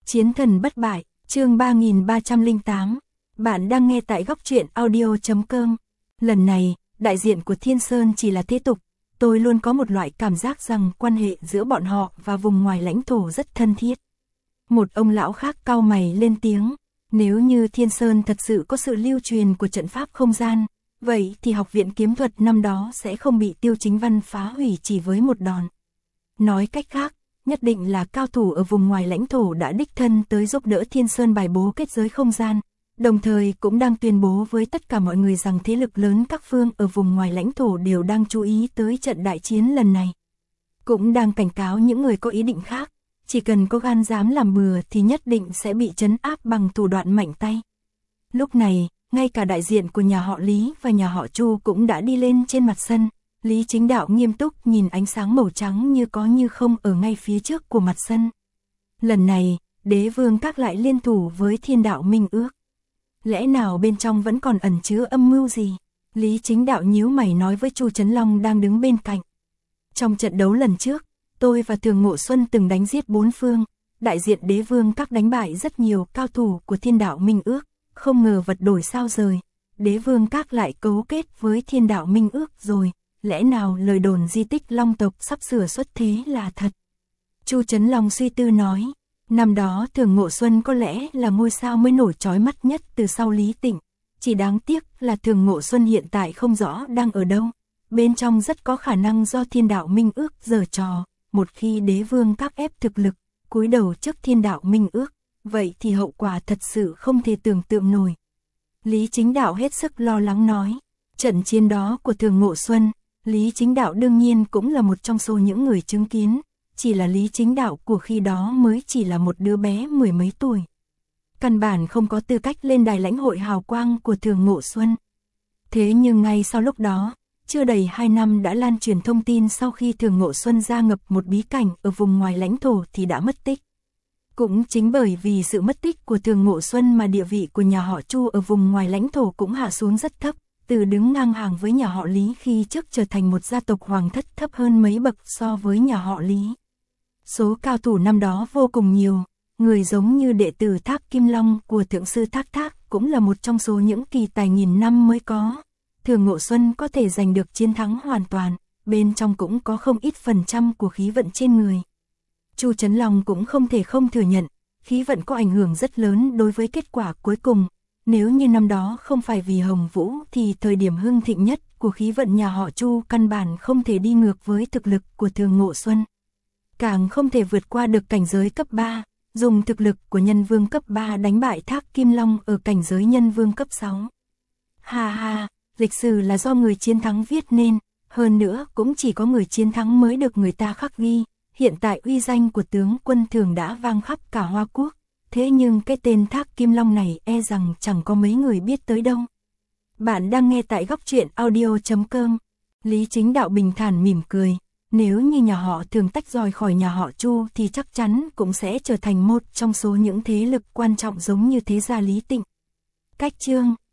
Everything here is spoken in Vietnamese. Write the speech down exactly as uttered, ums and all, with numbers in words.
Chiến thần bất bại, chương ba nghìn ba trăm lẻ tám. Bạn đang nghe tại góc truyện audio chấm com. Lần này, đại diện của Thiên Sơn chỉ là thế tục. Tôi luôn có một loại cảm giác rằng quan hệ giữa bọn họ và vùng ngoài lãnh thổ rất thân thiết. Một ông lão khác cau mày lên tiếng. Nếu như Thiên Sơn thật sự có sự lưu truyền của trận pháp không gian, vậy thì học viện kiếm thuật năm đó sẽ không bị Tiêu Chính Văn phá hủy chỉ với một đòn. Nói cách khác, nhất định là cao thủ ở vùng ngoài lãnh thổ đã đích thân tới giúp đỡ Thiên Sơn bài bố kết giới không gian, đồng thời cũng đang tuyên bố với tất cả mọi người rằng thế lực lớn các phương ở vùng ngoài lãnh thổ đều đang chú ý tới trận đại chiến lần này. Cũng đang cảnh cáo những người có ý định khác, chỉ cần có gan dám làm bừa thì nhất định sẽ bị trấn áp bằng thủ đoạn mạnh tay. Lúc này, ngay cả đại diện của nhà họ Lý và nhà họ Chu cũng đã đi lên trên mặt sân. Lý Chính Đạo nghiêm túc nhìn ánh sáng màu trắng như có như không ở ngay phía trước của mặt sân. Lần này, Đế Vương Các lại liên thủ với Thiên Đạo Minh Ước. Lẽ nào bên trong vẫn còn ẩn chứa âm mưu gì? Lý Chính Đạo nhíu mày nói với Chu Trấn Long đang đứng bên cạnh. Trong trận đấu lần trước, tôi và Thường Ngộ Xuân từng đánh giết bốn phương, đại diện Đế Vương Các đánh bại rất nhiều cao thủ của Thiên Đạo Minh Ước, không ngờ vật đổi sao rời. Đế Vương Các lại cấu kết với Thiên Đạo Minh Ước rồi. Lẽ nào lời đồn di tích Long tộc sắp sửa xuất thế là thật? Chu Trấn Long suy tư nói, năm đó Thường Ngộ Xuân có lẽ là ngôi sao mới nổi chói mắt nhất từ sau Lý Tịnh, chỉ đáng tiếc là Thường Ngộ Xuân hiện tại không rõ đang ở đâu, bên trong rất có khả năng do Thiên Đạo Minh Ước giở trò, một khi Đế Vương Các ép thực lực, cúi đầu trước Thiên Đạo Minh Ước, vậy thì hậu quả thật sự không thể tưởng tượng nổi. Lý Chính Đạo hết sức lo lắng nói, trận chiến đó của Thường Ngộ Xuân, Lý Chính Đạo đương nhiên cũng là một trong số những người chứng kiến, chỉ là Lý Chính Đạo của khi đó mới chỉ là một đứa bé mười mấy tuổi. Căn bản không có tư cách lên đài lãnh hội hào quang của Thường Ngộ Xuân. Thế nhưng ngay sau lúc đó, chưa đầy hai năm đã lan truyền thông tin sau khi Thường Ngộ Xuân ra ngập một bí cảnh ở vùng ngoài lãnh thổ thì đã mất tích. Cũng chính bởi vì sự mất tích của Thường Ngộ Xuân mà địa vị của nhà họ Chu ở vùng ngoài lãnh thổ cũng hạ xuống rất thấp. Từ đứng ngang hàng với nhà họ Lý khi trước trở thành một gia tộc hoàng thất thấp hơn mấy bậc so với nhà họ Lý. Số cao thủ năm đó vô cùng nhiều, người giống như đệ tử Thác Kim Long của Thượng sư Thác Thác cũng là một trong số những kỳ tài nghìn năm mới có. Thường Ngộ Xuân có thể giành được chiến thắng hoàn toàn, bên trong cũng có không ít phần trăm của khí vận trên người. Chu Trấn Long cũng không thể không thừa nhận, khí vận có ảnh hưởng rất lớn đối với kết quả cuối cùng. Nếu như năm đó không phải vì Hồng Vũ thì thời điểm hưng thịnh nhất của khí vận nhà họ Chu căn bản không thể đi ngược với thực lực của Thường Ngộ Xuân. Càng không thể vượt qua được cảnh giới cấp ba, dùng thực lực của nhân vương cấp ba đánh bại Thác Kim Long ở cảnh giới nhân vương cấp sáu. Ha ha, lịch sử là do người chiến thắng viết nên, hơn nữa cũng chỉ có người chiến thắng mới được người ta khắc ghi. Hiện tại uy danh của tướng quân Thường đã vang khắp cả Hoa Quốc. Thế nhưng cái tên Thác Kim Long này e rằng chẳng có mấy người biết tới đâu. Bạn đang nghe tại góc truyện audio chấm com. Lý Chính Đạo bình thản mỉm cười. Nếu như nhà họ Thường tách rời khỏi nhà họ Chu thì chắc chắn cũng sẽ trở thành một trong số những thế lực quan trọng giống như thế gia Lý Tịnh. Cách chương